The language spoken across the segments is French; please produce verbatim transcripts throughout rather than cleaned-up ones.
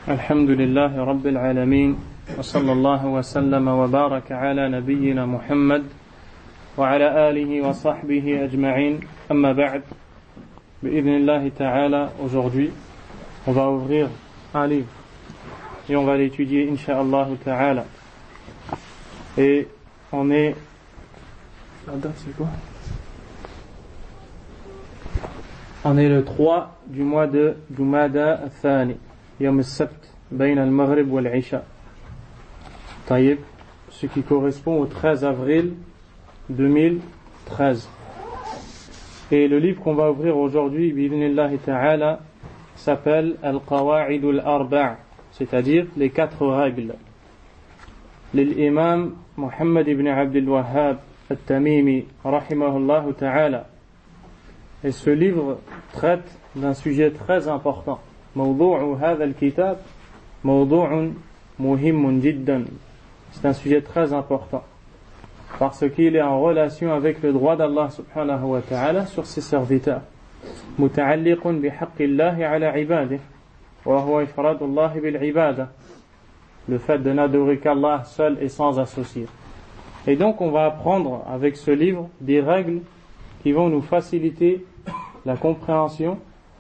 الحمد لله رب العالمين وصلى الله وسلم وبارك على نبينا محمد وعلى آله وصحبه أجمعين أما بعد بإذن الله تعالى. Aujourd'hui on va ouvrir un livre et on va l'étudier incha'Allah ta'ala, et on est la date c'est quoi on est le trois du mois de Jumada al-Thani Yom al-Sabt Bayn al-Maghrib wal-Isha, Taïb, ce qui correspond au treize avril deux mille treize. Et le livre qu'on va ouvrir aujourd'hui, bi'idhnillahi ta'ala, s'appelle Al-Qawa'id al-Arba', c'est-à-dire les quatre règles. L'imam Muhammad ibn Abdul Wahhab al-Tamimi, rahimahullah ta'ala. Et ce livre traite d'un sujet très important. موضوع هذا الكتاب موضوع مهم جدا. C'est un sujet très important parce qu'il est en relation avec le droit d'Allah subhanahu wa ta'ala sur ses serviteurs. متعلق بحق الله على عباده وهو إفراد الله بالعبادة, le fait de n'adorer qu'Allah seul et sans associé. Et donc on va apprendre avec ce livre des règles qui vont nous faciliter la compréhension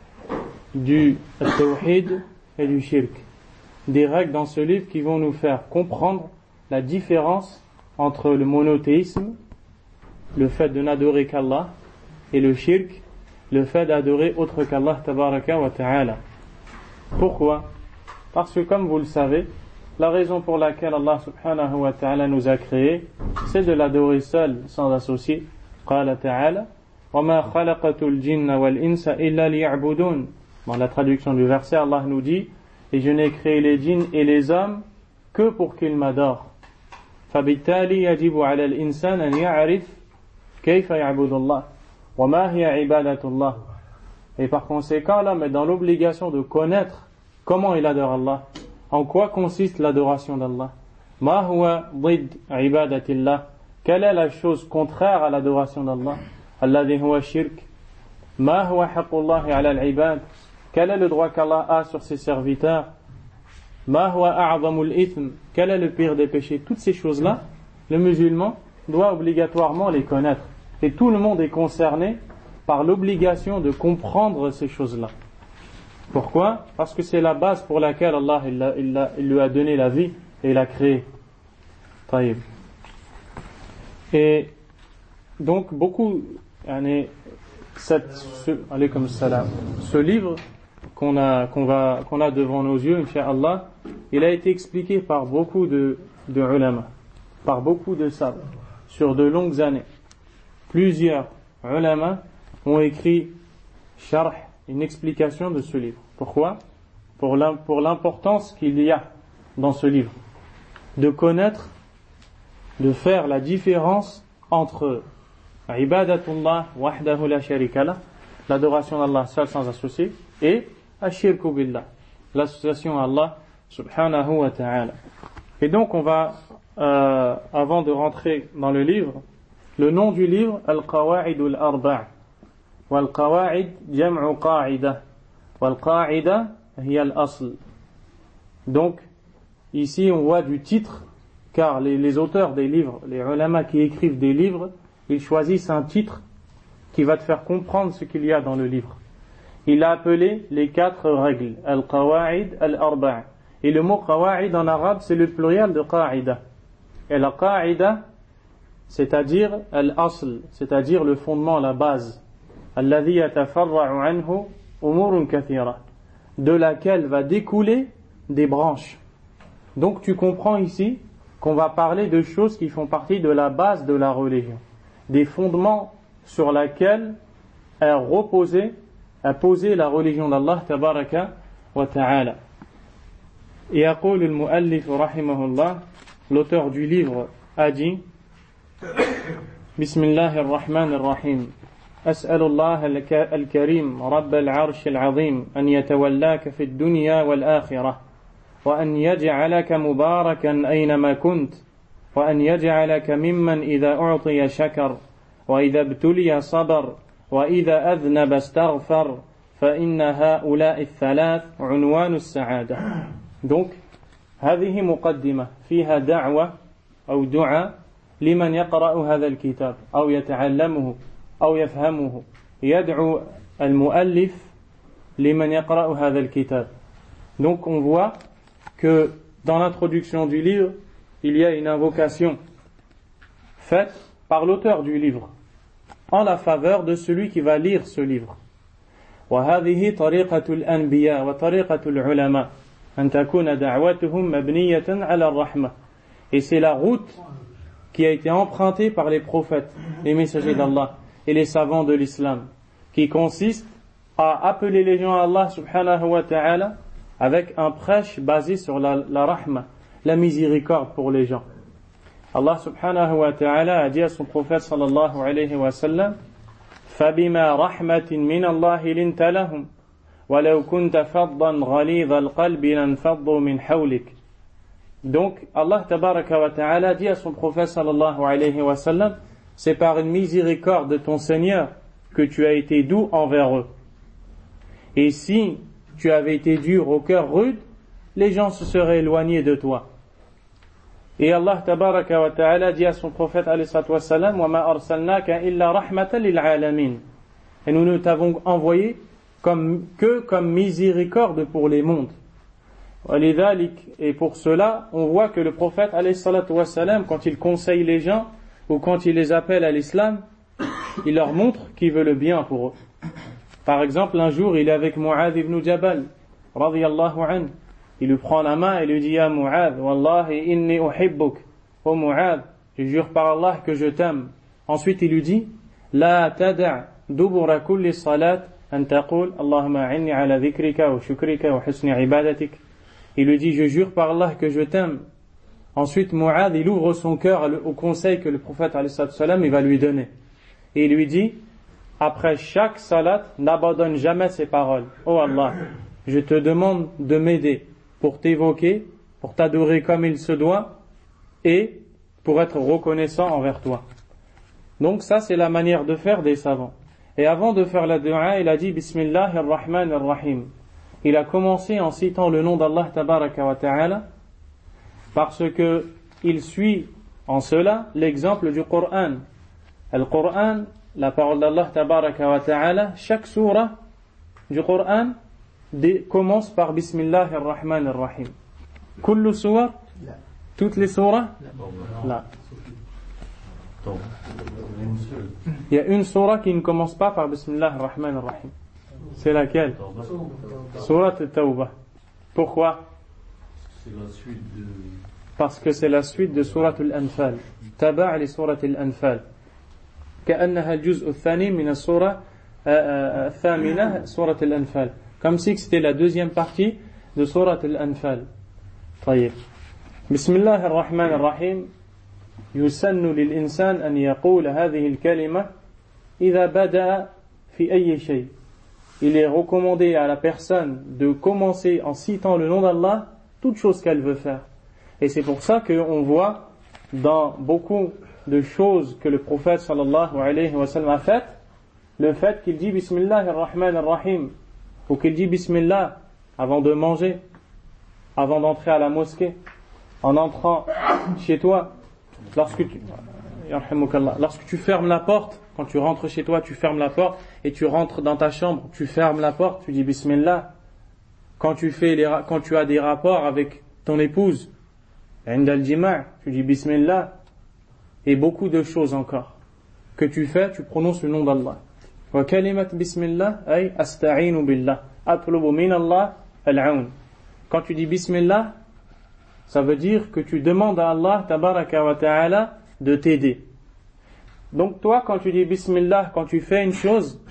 du tawhid et du shirk. Des règles dans ce livre qui vont nous faire comprendre la différence entre le monothéisme, le fait de n'adorer qu'Allah, et le shirk, le fait d'adorer autre qu'Allah tabaraka wa ta'ala. Pourquoi? Parce que comme vous le savez, la raison pour laquelle Allah subhanahu wa ta'ala nous a créés, c'est de l'adorer seul, sans associé. Qala ta'ala وَمَا خَلَقَتُ الْجِنَّ وَالْإِنسَ إِلَّا لِيَعْبُدُونَ. Dans la traduction du verset, Allah nous dit: et je n'ai créé les djinns et les hommes que pour qu'ils m'adorent. فَبِالتَّالِي يَجِبُ عَلَى الْإِنسَانِ أَنْ يَعْرِفْ كَيْفَ يَعْبُدُ اللَّهِ وَمَا هِيَ عِبَادَةُ اللَّهِ. Et par conséquent, l'homme est dans l'obligation de connaître comment il adore Allah, en quoi consiste l'adoration d'Allah. مَا هُوَ ضِدْ عِبَادَةِ اللَّهِ. Quelle est la chose contraire à l'adoration d'Allah? الَّذِي هُوَ الشِّرْكُ. مَا هُوَ حَقُّ اللَّهِ عَلَى الْعِبَادِ. Quel est le droit qu'Allah a sur ses serviteurs? Ma huwa a'zamul ithn. Quel est le pire des péchés? Toutes ces choses-là, le musulman doit obligatoirement les connaître. Et tout le monde est concerné par l'obligation de comprendre ces choses-là. Pourquoi? Parce que c'est la base pour laquelle Allah il a, il a, il lui a donné la vie et l'a créé. Taïb. Et donc beaucoup, cette, ce, alaykum salam, ce livre qu'on a, qu'on va, qu'on a devant nos yeux, incha'Allah, il a été expliqué par beaucoup de, de ulama, par beaucoup de sages, sur de longues années. Plusieurs ulama ont écrit sharh, une explication de ce livre. Pourquoi? Pour l'importance qu'il y a dans ce livre, de connaître, de faire la différence entre ibadatullah wahdahu la sharika lah, l'adoration d'Allah seul sans associé, et ashirku billah, l'association à Allah subhanahu wa ta'ala. Et donc on va, euh, avant de rentrer dans le livre, le nom du livre, Al-Qawa'id al-Arba'. Wal-Qawa'id jam'u qa'ida. Wal-Qa'ida hiya al-Asl. Donc, ici on voit du titre, car les, les auteurs des livres, les ulama qui écrivent des livres, ils choisissent un titre qui va te faire comprendre ce qu'il y a dans le livre. Il a appelé les quatre règles, Al-Qawa'id al-Arba'. Et le mot Qawa'id en arabe, c'est le pluriel de Qa'ida. Et la Qa'ida, c'est-à-dire Al-Asl, c'est-à-dire le fondement, la base, Alladhi yatafarra'u anhu umurun kathira, de laquelle va découler des branches. Donc tu comprends ici qu'on va parler de choses qui font partie de la base de la religion, des fondements sur lesquels est reposée, a posé la religion d'Allah tabaraka wa ta'ala. Et yaqul al-muallif rahimahullah, l'auteur du livre a dit: Bismillahir Rahmanir Rahim. أسأل الله الكريم رب العرش العظيم أن يتولاك في الدنيا والآخرة وأن يجعلك مباركا أينما كنت وأن يجعلك ممن إذا أعطي شكر وإذا ابتلي صبر وإذا أذنب استغفر فإن هؤلاء الثلاث عنوان السعادة. Donc, هذه مقدمة فيها دعوة أو دعاء لمن يقرأ هذا الكتاب أو يتعلمه أو يفهمه. يدعو المؤلف لمن يقرأ هذا الكتاب. Donc on voit que dans l'introduction du livre, il y a une invocation faite par l'auteur du livre en la faveur de celui qui va lire ce livre. وهذه طريقة الأنبياء وطريقة العلماء أن تكون دعوتهم مبنية على الرحمة. Et c'est la route qui a été empruntée par les prophètes, les messagers d'Allah et les savants de l'islam, qui consiste à appeler les gens à Allah subhanahu wa ta'ala avec un prêche basé sur la, la rahma, la miséricorde pour les gens. Allah subhanahu wa ta'ala a dit à son prophète sallallahu alayhi wa sallam فَبِمَا رَحْمَةٍ مِّنَ اللَّهِ لِنْتَ لَهُمْ وَلَوْ كُنْتَ فَضًّا غَلِيظَ الْقَلْبِ لَانْفَضُّوا مِنْ حَوْلِكَ. Donc Allah tabaraka wa ta'ala dit à son prophète sallallahu alayhi wa sallam, c'est par une miséricorde de ton Seigneur que tu as été doux envers eux. Et si tu avais été dur au cœur rude, les gens se seraient éloignés de toi. Et Allah tabaraka wa ta'ala dit à son prophète alayhi salatu wa sallam, wa ma arsalnaka illa rahmatan lil alamin. Et nous ne t'avons envoyé comme, que comme miséricorde pour les mondes. Et pour cela, on voit que le prophète alayhi salatu wa sallam, quand il conseille les gens ou quand il les appelle à l'islam, il leur montre qu'il veut le bien pour eux. Par exemple, un jour, il est avec Mu'adh ibn Jabal, radiyallahu anhu. Il lui prend la main et lui dit, Ya Mu'adh, Wallahi inni uhibbuk. Oh Mu'adh, je jure par Allah que je t'aime. Ensuite, il lui dit, La tada' dubura kulli salat an taqul, Allahumma a'inni ala dhikrika wa shukrika wa husni ibadatik. Il lui dit, je jure par Allah que je t'aime. Ensuite, Mu'adh, il ouvre son cœur au conseil que le prophète alayhi salatu wa sallam, il va lui donner. Et il lui dit, après chaque salat, n'abandonne jamais ses paroles. Oh Allah, je te demande de m'aider pour t'évoquer, pour t'adorer comme il se doit et pour être reconnaissant envers toi. Donc ça, c'est la manière de faire des savants. Et avant de faire la dua, il a dit Bismillahir Rahmanir Rahim. Il a commencé en citant le nom d'Allah tabaraka wa ta'ala parce que il suit en cela l'exemple du Coran. Le Coran, la parole d'Allah tabaraka wa ta'ala, chaque surah du Coran commence par Bismillahir Rahmanir Rahim. Kullu surah? Toutes les surahs? Là. Il y a une surah qui ne commence pas par Bismillahir Rahmanir Rahim. C'est laquelle? Surat al-Tawbah. Pourquoi? C'est la suite de... Parce que c'est la suite de Surat al-Anfal. Taba' li Surat al-Anfal. كأنها الجزء الثاني من السورة الثامنة سورة الأنفال. Comme si c'était la deuxième partie de Surat al-Anfal. طيب. بسم الله الرحمن الرحيم. يسن للإنسان أن يقول هذه الكلمة إذا بدأ في أي شيء. Il est recommandé à la personne de commencer en citant le nom d'Allah toute chose qu'elle veut faire. Et c'est pour ça qu'on voit dans beaucoup de choses que le prophète sallallahu alayhi wa sallam a faites, le fait qu'il dit Bismillahir Rahmanir Rahim, ou qu'il dit Bismillah avant de manger, avant d'entrer à la mosquée, en entrant chez toi, lorsque tu, lorsque tu fermes la porte, quand tu rentres chez toi, tu fermes la porte, et tu rentres dans ta chambre, tu fermes la porte, tu dis Bismillah. Quand tu fais les, quand tu as des rapports avec ton épouse, عند الجماع, tu dis Bismillah. Et beaucoup de choses encore que tu fais, tu prononces le nom d'Allah. Wa kalimat Bismillah ay asta'inu billah, atlubu min Allah al-aun. Quand tu dis Bismillah, ça veut dire que tu demandes à Allah tabaraka wa ta'ala de t'aider. Donc toi, quand tu dis Bismillah, quand tu fais une chose,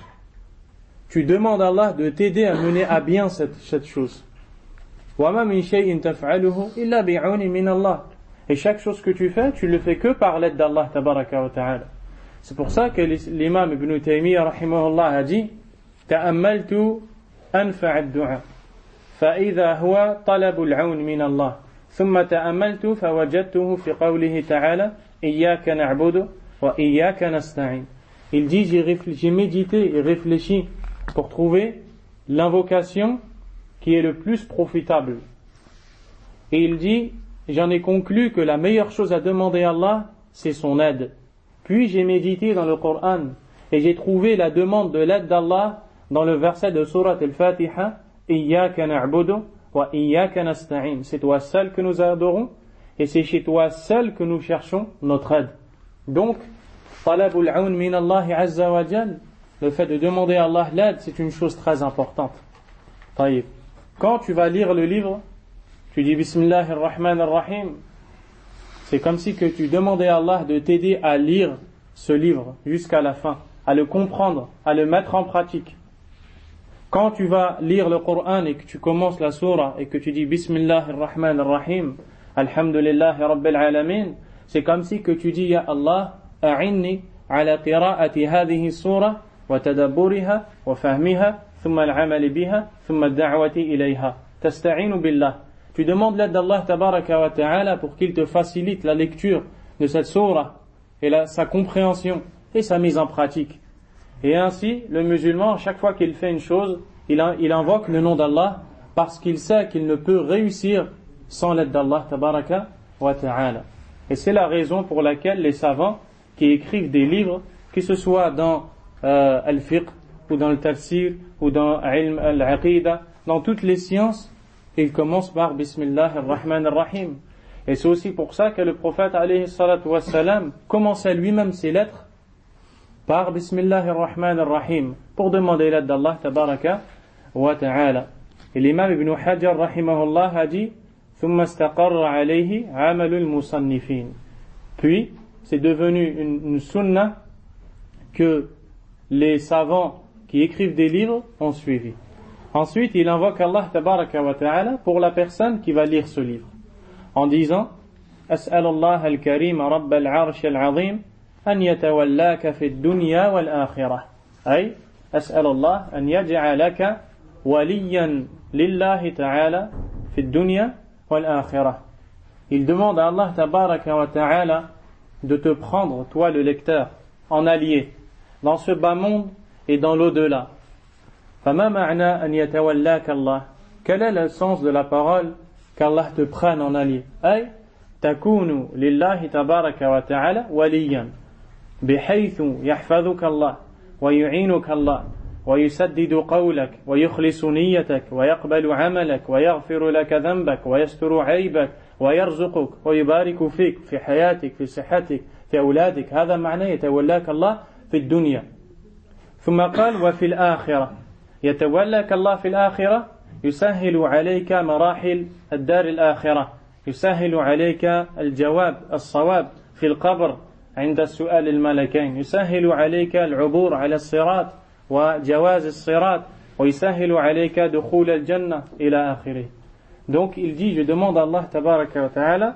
tu demandes à Allah de t'aider à mener à bien cette, cette chose. Wa ma min shay'in taf'aluhu illa bi'auni min Allah. Et chaque chose que tu fais, tu le fais que par l'aide d'Allah tabaraka wa ta'ala. C'est pour ça que l'imam Ibn Taymiyyah rahimahullah a dit ta'ammaltu anfa' ad-du'a fa idha huwa talabu al-'awn min Allah thumma ta'ammaltu fa wajadtuhu fi qawlihi ta'ala iyyaka na'budu wa iyyaka nasta'in. Il dit j'ai, réfléchi, j'ai médité et réfléchi pour trouver l'invocation qui est le plus profitable Et il dit, j'en ai conclu que la meilleure chose à demander à Allah, c'est son aide. Puis j'ai médité dans le Coran et j'ai trouvé la demande de l'aide d'Allah dans le verset de Surat al-Fatiha, Iyyaka na'budu wa iyyaka nasta'in. C'est toi seul que nous adorons et c'est chez toi seul que nous cherchons notre aide. Donc, talabul aun min Allah azza wa jal, le fait de demander à Allah l'aide, c'est une chose très importante. Taïb. Quand tu vas lire le livre, tu dis Bismillahir Rahmanir Rahim. C'est comme si que tu demandais à Allah de t'aider à lire ce livre jusqu'à la fin, à le comprendre, à le mettre en pratique. Quand tu vas lire le Coran et que tu commences la sourate et que tu dis Bismillahir Rahmanir Rahim, Alhamdulillahi Rabbil Alamin, c'est comme si que tu dis Ya Allah, a'inni ala qira'ati hadhihi surah wa tadabburiha wa fahmiha thumma al-'amali biha thumma ad-da'wati ilayha. Tasta'inu billah. Tu demandes l'aide d'Allah tabaraka wa ta'ala pour qu'il te facilite la lecture de cette sourate et la, sa compréhension et sa mise en pratique. Et ainsi, le musulman, chaque fois qu'il fait une chose, il, il invoque le nom d'Allah parce qu'il sait qu'il ne peut réussir sans l'aide d'Allah tabaraka wa ta'ala. Et c'est la raison pour laquelle les savants qui écrivent des livres, que ce soit dans euh, al-fiqh ou dans le tafsir ou dans ilm al-aqida, dans toutes les sciences, ils commencent par Bismillah ar-Rahman ar-Rahim. Et c'est aussi pour ça que le prophète alayhi salatu wassalam commençait lui-même ses lettres par Bismillah ar-Rahman ar-Rahim pour demander l'aide d'Allah tabaraka wa ta'ala. Et l'imam Ibn Hajar rahimahullah a dit ثم استقر عليه عمل المصنفين. Puis c'est devenu une, une sunna que les savants qui écrivent des livres ont suivi. Ensuite, il invoque Allah tabaraka wa ta'ala pour la personne qui va lire ce livre en disant أسأل الله الكريم رب العرش العظيم أن يتولاك في الدنيا والآخرة. أي أسأل الله أن يجعلك وليا لله تعالى في الدنيا والآخرة. Il demande à Allah tabaraka wa ta'ala de te prendre, toi le lecteur, en allié dans ce bas monde et dans l'au-delà. فما معنى أن يتولاك الله? Quel est le sens de la parole qu'Allah te prenne en allié? أي تكون لله تبارك وتعالى وليا بحيث يحفظك الله ويعينك الله ويسدد قولك ويخلص نيتك ويقبل عملك ويغفر لك ذنبك ويستر عيبك ويرزقك ويبارك فيك في حياتك في صحتك في أولادك. هذا معنى يتولاك الله في الدنيا. ثم قال وفي الآخرة. يتولاك الله في الآخرة يسهل عليك مراحل الدار الآخرة، يسهل عليك الجواب الصواب في القبر عند السؤال الملكين، يسهل عليك العبور على الصراط وجواز الصراط ويسهل عليك دخول الجنة إلى آخره. Donc il dit, je demande à Allah tabaraka wa ta'ala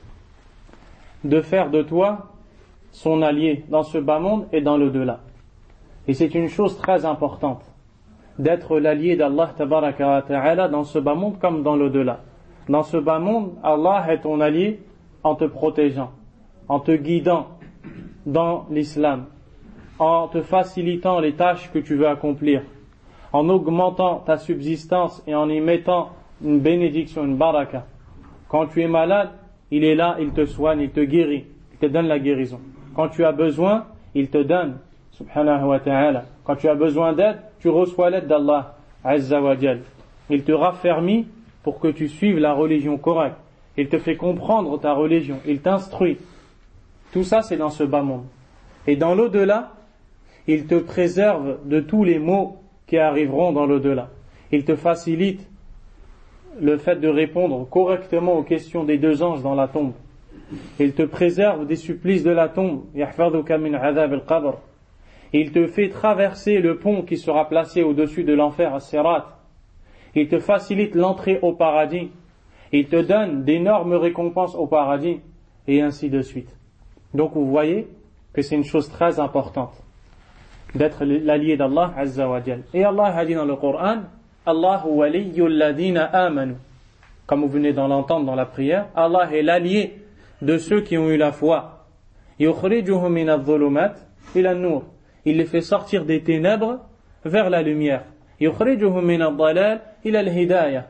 de faire de toi son allié dans ce bas monde et dans l'au-delà. Et c'est une chose très importante d'être l'allié d'Allah tabaraka wa ta'ala dans ce bas monde comme dans l'au-delà. Dans ce bas monde, Allah est ton allié en te protégeant, en te guidant dans l'islam, en te facilitant les tâches que tu veux accomplir, en augmentant ta subsistance et en y mettant une bénédiction, une baraka. Quand tu es malade, il est là, il te soigne, il te guérit, il te donne la guérison. Quand tu as besoin, il te donne, subhanahu wa ta'ala. Quand tu as besoin d'aide, tu reçois l'aide d'Allah, azza wa jal. Il te raffermit pour que tu suives la religion correcte. Il te fait comprendre ta religion, il t'instruit. Tout ça, c'est dans ce bas monde. Et dans l'au-delà, il te préserve de tous les maux qui arriveront dans l'au-delà. Il te facilite le fait de répondre correctement aux questions des deux anges dans la tombe. Il te préserve des supplices de la tombe. Yahfaduka min adhab al-qabr. Il te fait traverser le pont qui sera placé au-dessus de l'enfer, as-sirat. Il te facilite l'entrée au paradis. Il te donne d'énormes récompenses au paradis. Et ainsi de suite. Donc vous voyez que c'est une chose très importante d'être l'allié d'Allah azza wa jal. Et Allah a dit dans le Coran, Allahu waliyyul ladina amanu. Comme vous venez d'en l'entendre dans la prière, Allah est l'allié de ceux qui ont eu la foi. Yukhrijuhum min adh-dhulumat ila an-nur. Il les fait sortir des ténèbres vers la lumière. Yukhrijuhum min ad-dhalal ila al-hidayah.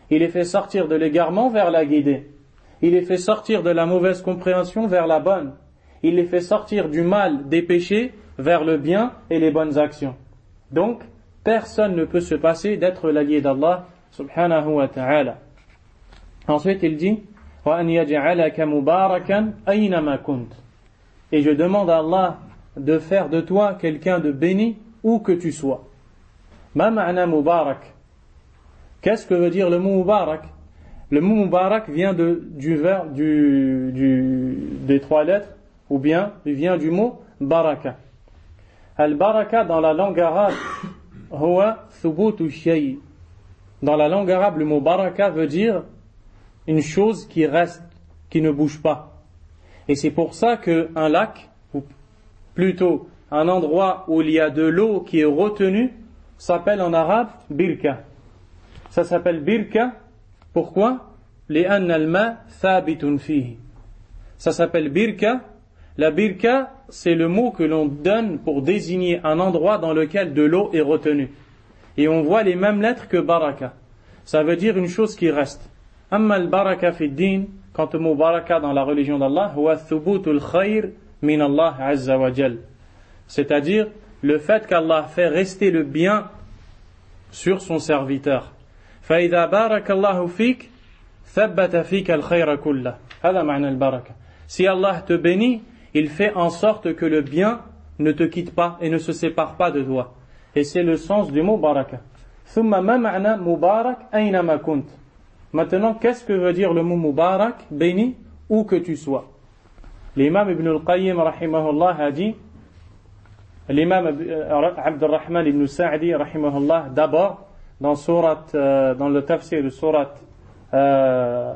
Il les fait sortir de l'égarement vers la guidée. Il les fait sortir de la mauvaise compréhension vers la bonne. Il les fait sortir du mal, des péchés, vers le bien et les bonnes actions. Donc, personne ne peut se passer d'être l'allié d'Allah subhanahu wa ta'ala. Ensuite, il dit وَأَنْ يَجْعَلَكَ مُبَارَكًا أَيْنَمَا كُنْتَ. Et je demande à Allah de faire de toi quelqu'un de béni où que tu sois. Ma ma'na mubarak. Qu'est-ce que veut dire le mot mubarak? Le mot mubarak vient de, du, ver, du, du, des trois lettres, ou bien il vient du mot baraka. Al-baraka dans la langue arabe, huwa thubutu shay. Dans la langue arabe, le mot baraka veut dire une chose qui reste, qui ne bouge pas. Et c'est pour ça qu'un lac, ou plutôt un endroit où il y a de l'eau qui est retenue, s'appelle en arabe birka. Ça s'appelle birka. Pourquoi? لأن الماء ثابت فيه. Ça s'appelle birka. La birka, c'est le mot que l'on donne pour désigner un endroit dans lequel de l'eau est retenue. Et on voit les mêmes lettres que baraka. Ça veut dire une chose qui reste. Amma al-baraka fi din, quant au mot baraka dans la religion d'Allah, huwa thubutul khayr min Allah azza wa jal. C'est-à-dire le fait qu'Allah fait rester le bien sur son serviteur. فإذا بارك الله فيك ثبت فيك الخير كله. هذا معنى البركة. Si Allah te bénit, il fait en sorte que le bien ne te quitte pas et ne se sépare pas de toi. Et c'est le sens du mot baraka. ثم ما معنى مبارك أينما كنت. Maintenant, qu'est-ce que veut dire le mot mubarak, béni, où que tu sois? L'imam Ibn al-Qayyim rahimahullah a dit, l'imam Abd al-Rahman ibn Sa'di rahimahullah, d'abord dans surat, euh, dans le tafsir de surat euh,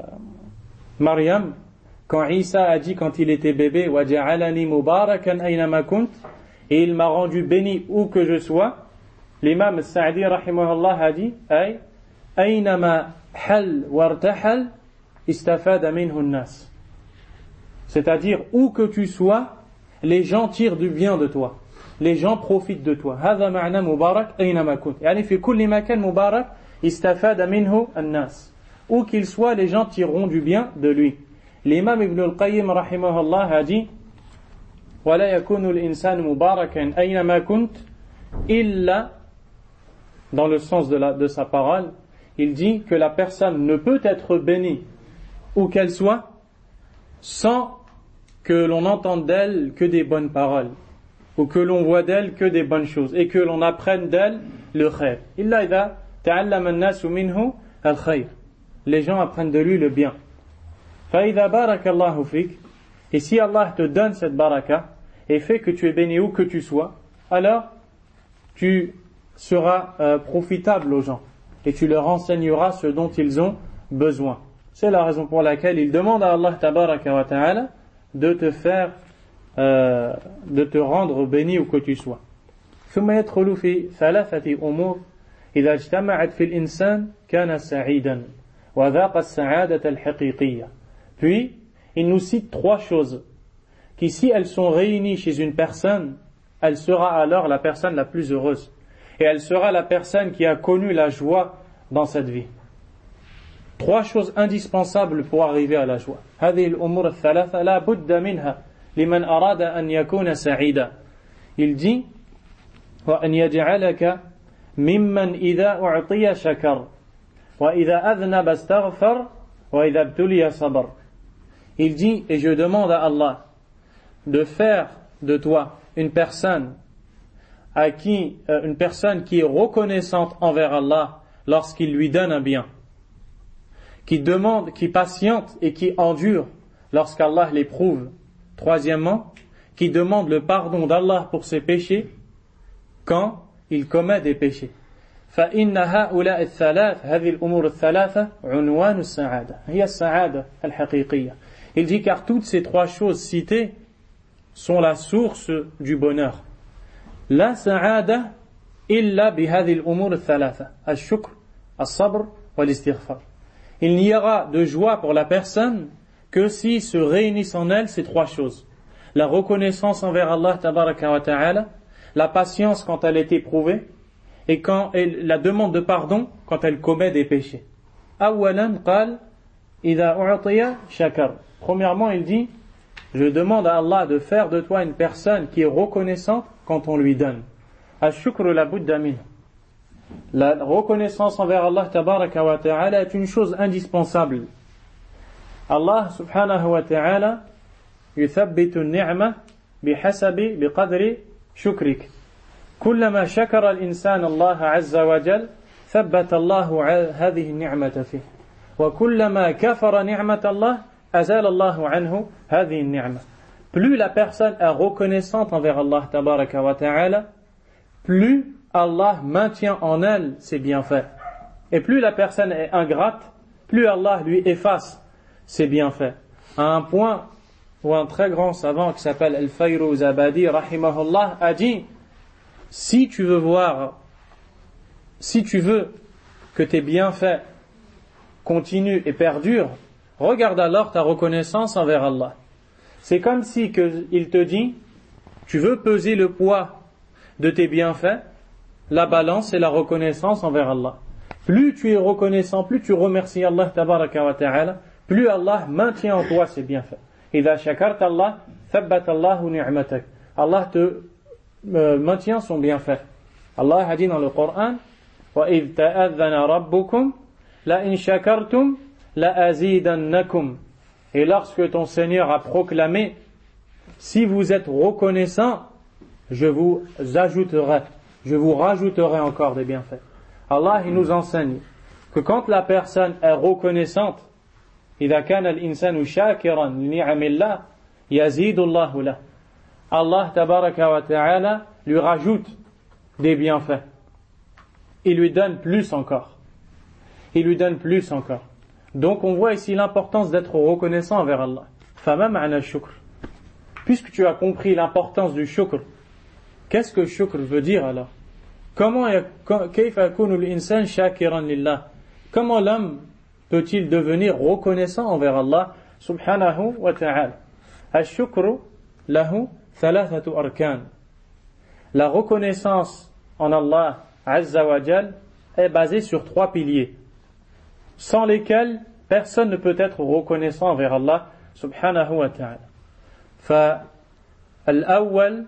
Maryam, quand Isa a dit quand il était bébé وَجَعَلَنِي مُبَارَكًا أَيْنَمَا كُنْتَ, et il m'a rendu béni où que je sois, l'imam Sa'di rahimahullah a dit ay أَيْنَمَا حَلْ وَارْتَحَلْ إِسْتَفَادَ مِنْهُ النَّاسِ. C'est-à-dire où que tu sois, les gens tirent du bien de toi, les gens profitent de toi. هذا معنى مبارك أينما كنت. يعني في كل مكان مبارك استفاد منه الناس. Où qu'il soit, les gens tireront du bien de lui. L'imam Ibn al-Qayyim rahimahullah a dit ولا يكون الإنسان مباركا أينما كنت إلا, dans le sens de, la, de sa parole, il dit que la personne ne peut être bénie où qu'elle soit sans que l'on entende d'elle que des bonnes paroles, ou que l'on voit d'elle que des bonnes choses, et que l'on apprenne d'elle le khayr. Illa idha ta'allama an-nasu minhu al-khayr. Les gens apprennent de lui le bien. Fa idha baraka Allahu fik, et si Allah te donne cette baraka et fait que tu es béni où que tu sois, alors tu seras euh, profitable aux gens et tu leur enseigneras ce dont ils ont besoin. C'est la raison pour laquelle il demande à Allah tabaraka wa ta'ala de te faire euh, de te rendre béni où que tu sois. ثم يدخل في ثلاثة أمور إذا اجتمعت في الإنسان كان سعيدا وذاق السعادة الحقيقية. Puis il nous cite trois choses qui, si elles sont réunies chez une personne, elle sera alors la personne la plus heureuse et elle sera la personne qui a connu la joie dans cette vie. Trois choses indispensables pour arriver à la joie. هذه الأمور الثلاثة لا بد منها لمن أراد أن يكون سعيدا. Il dit وأن يجعلك ممن إذا أعطي شكر وإذا أذنب استغفر وإذا ابتلي صبر. Il dit, et je demande à Allah de faire de toi une personne à qui, euh, une personne qui est reconnaissante envers Allah lorsqu'il lui donne un bien, qui demande, qui patiente et qui endure lorsqu'Allah l'éprouve. Troisièmement, qui demande le pardon d'Allah pour ses péchés quand il commet des péchés. فإن هؤلاء الثلاث هذه الأمور الثلاثة عنوان السعادة هي السعادة الحقيقية. Il dit car toutes ces trois choses citées sont la source du bonheur. لا سعادة إلا بهذه الأمور الثلاثة الشكر الصبر والاستغفار. Il n'y aura de joie pour la personne que si se réunissent en elle ces trois choses. La reconnaissance envers Allah tabaraka wa ta'ala, la patience quand elle est éprouvée, et quand elle, la demande de pardon quand elle commet des péchés. أولا قال إذا أعطي شكر. Premièrement, il dit, je demande à Allah de faire de toi une personne qui est reconnaissante quand on lui donne. Ash-shukru la budda min. La reconnaissance envers Allah tabaraka wa ta'ala est une chose indispensable. Allah subhanahu wa ta'ala yuthabbitu an-ni'ma bihasabi biqadri shukrik. كلما شكر الإنسان الله عز وجل ثبت الله هذه النعمة فيه وكلما كفر نعمة الله أزال الله عنه هذه النعمة. Plus la personne est reconnaissante envers Allah tabaraka wa ta'ala, plus Allah maintient en elle ses bienfaits. Et plus la personne est ingrate, plus Allah lui efface ses bienfaits. À un point où un très grand savant qui s'appelle Al-Fayruz Abadi rahimahullah a dit, si tu veux voir, si tu veux que tes bienfaits continuent et perdurent, regarde alors ta reconnaissance envers Allah. C'est comme si que, il te dit, tu veux peser le poids de tes bienfaits, la balance et la reconnaissance envers Allah. Plus tu es reconnaissant, plus tu remercies Allah tabaraka wa ta'ala, plus Allah maintient en toi ses bienfaits. إذا شكرت الله ثبت الله نعمتك. Allah te euh, maintient son bienfait. Allah a dit dans le Coran, وَإِذْ تَأَذَّنَ رَبُّكُمْ لَإِنْ شَكَرْتُمْ لَأَزِيدَنَّكُمْ. Et lorsque ton Seigneur a proclamé, si vous êtes reconnaissant, je vous ajouterai, je vous rajouterai encore des bienfaits. Allah il nous enseigne que quand la personne est reconnaissante, إذا كان الإنسان شاكرا لنعم الله يزيد الله له. Allah tabaraka wa ta'ala lui rajoute des bienfaits. Il lui donne plus encore. Il lui donne plus encore. Donc on voit ici l'importance d'être reconnaissant envers Allah. فما معنى الشكر? Puisque tu as compris l'importance du shukr, qu'est-ce que shukr veut dire alors? Comment كيف يكون الإنسان شاكرا لله? Comment l'homme peut-il devenir reconnaissant envers Allah subhanahu wa ta'ala? الشكر له ثلاثة أركان. La reconnaissance en Allah azza wa jal est basée sur trois piliers, sans lesquels personne ne peut être reconnaissant envers Allah subhanahu wa ta'ala. فالأول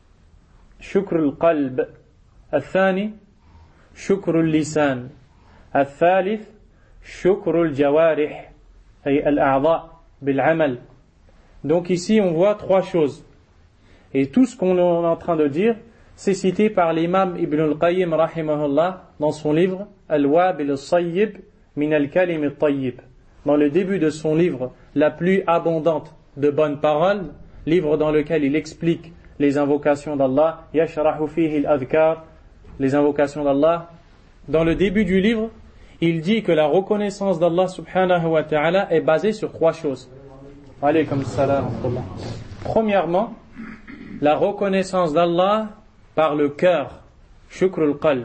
شكر القلب، الثاني شكر اللسان، الثالث شكر الجوارح أي الأعضاء بالعمل. Donc ici on voit trois choses. Et tout ce qu'on est en train de dire, c'est cité par l'imam Ibn al-Qayyim rahimahullah dans son livre Al-Wabil al-Sayyib min al-Kalim al-Tayyib. Dans le début de son livre, la plus abondante de bonnes paroles, livre dans lequel il explique les invocations d'Allah, yashrahu fihi al-adhkar, les invocations d'Allah. Dans le début du livre, il dit que la reconnaissance d'Allah subhanahu wa ta'ala est basée sur trois choses. Alaykum salam. Premièrement, la reconnaissance d'Allah par le cœur, shukr al-qalb.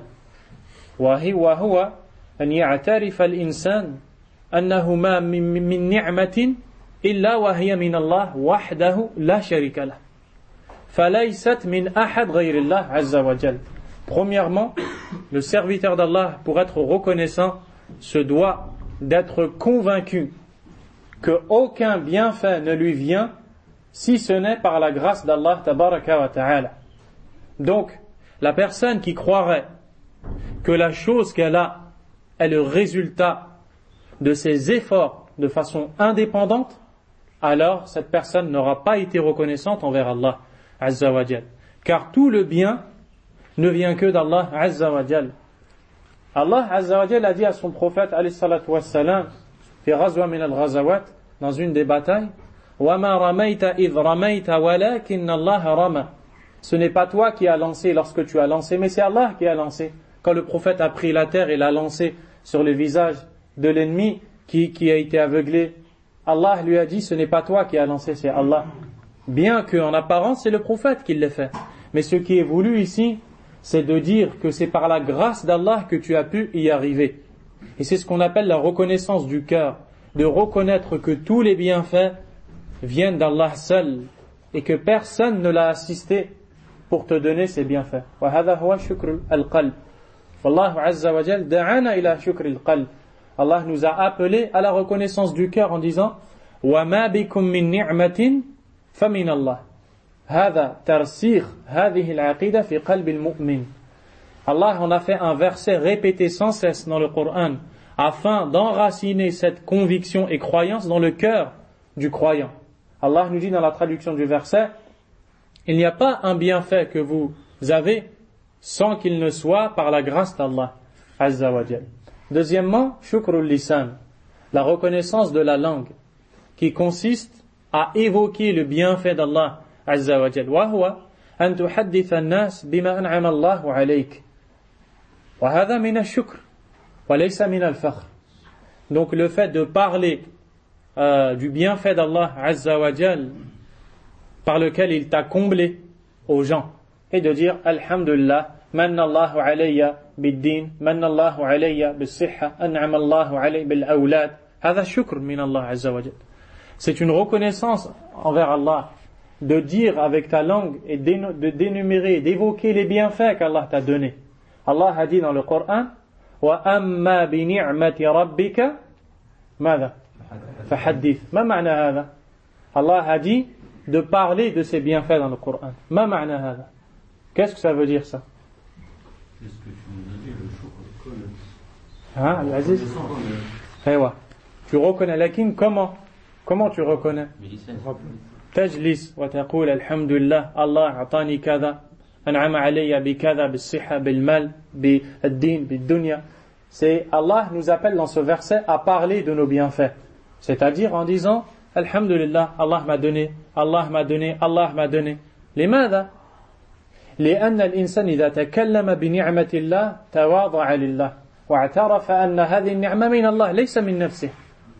Wa huwa an ya'tarif al-insan annahu ma min ni'matin illa wa hiya min Allah wahdahu la sharika lah. Falaysat min ahad ghayri Allah azza wa jal. Premièrement, le serviteur d'Allah, pour être reconnaissant, se doit d'être convaincu que aucun bienfait ne lui vient si ce n'est par la grâce d'Allah tabaraka wa ta'ala. Donc, la personne qui croirait que la chose qu'elle a est le résultat de ses efforts de façon indépendante, alors cette personne n'aura pas été reconnaissante envers Allah azza wa jal. Car tout le bien ne vient que d'Allah azza wa jal. Allah azza wa jal a dit à son prophète alayhi salatu wassalam fi ghazwa min al-ghazawat, dans une des batailles, وَمَا رَمَيْتَ إِذْ رَمَيْتَ وَلَكِنَّ اللَّهَ رَمَى. Ce n'est pas toi qui as lancé lorsque tu as lancé, mais c'est Allah qui a lancé. Quand le prophète a pris la terre et l'a lancé sur le visage de l'ennemi qui, qui a été aveuglé, Allah lui a dit, ce n'est pas toi qui as lancé, c'est Allah. Bien qu'en apparence, c'est le prophète qui l'a fait. Mais ce qui est voulu ici, c'est de dire que c'est par la grâce d'Allah que tu as pu y arriver. Et c'est ce qu'on appelle la reconnaissance du cœur, de reconnaître que tous les bienfaits viennent d'Allah seul et que personne ne l'a assisté pour te donner ses bienfaits. وهذا هو شكر القلب. والله عز وجل دعانا إلى شكر القلب. Allah nous a appelés à la reconnaissance du cœur en disant وَمَا بِكُم مِّن نِعْمَةٍ فَمِنَ اللَّهِ هذا ترسيخ هذه العقيدة في قلب المؤمن. Allah en a fait un verset répété sans cesse dans le Coran afin d'enraciner cette conviction et croyance dans le cœur du croyant. Allah nous dit dans la traduction du verset, il n'y a pas un bienfait que vous avez sans qu'il ne soit par la grâce d'Allah Azza wa Jal. Deuxièmement, shukrul lisan, la reconnaissance de la langue, qui consiste à évoquer le bienfait d'Allah Azza wa Jal. Wa huwa an tuhadditha an-nas bima an'ama Allahu alayk. Wa hadha min ash-shukr wa laysa min al-fakhr. Donc le fait de parler euh, du bienfait d'Allah Azza wa Jal par lequel il t'a comblé aux gens et de dire alhamdulillah manna Allahu alayya bid-din manna Allahu alayya bis-sihha an'ama Allahu alayya bil-awlad. Hadha shukr min Allah Azza wa Jal. C'est une reconnaissance envers Allah de dire avec ta langue et de d'énumérer, d'évoquer les bienfaits qu'Allah t'a donnés. Allah a dit dans le Coran wa amma bi ni'mati rabbika madha fahaddith. Ma ma'na hadha? Allah a dit de parler de ses bienfaits dans le Coran. Ma ma'na hadha? Qu'est-ce que ça veut dire ça? Qu'est-ce que tu nous as dit, le shukr? Hein, Al-Aziz? Aywa. Tu reconnais lakin comment? Comment tu reconnais? Tajlis wa taqul alhamdulillah Allah atani kada an'ama alayya bi kada bis-sihha bil-mal bi-ad-din bid-dunya. C'est Allah nous appelle dans ce verset à parler de nos bienfaits, c'est-à-dire en disant alhamdulillah Allah m'a donné, Allah m'a donné, Allah m'a donné. لماذا؟ لأن الإنسان إذا تكلم بنعمة الله تواضع لله واعترف أن هذه النعمة من الله ليس من نفسه.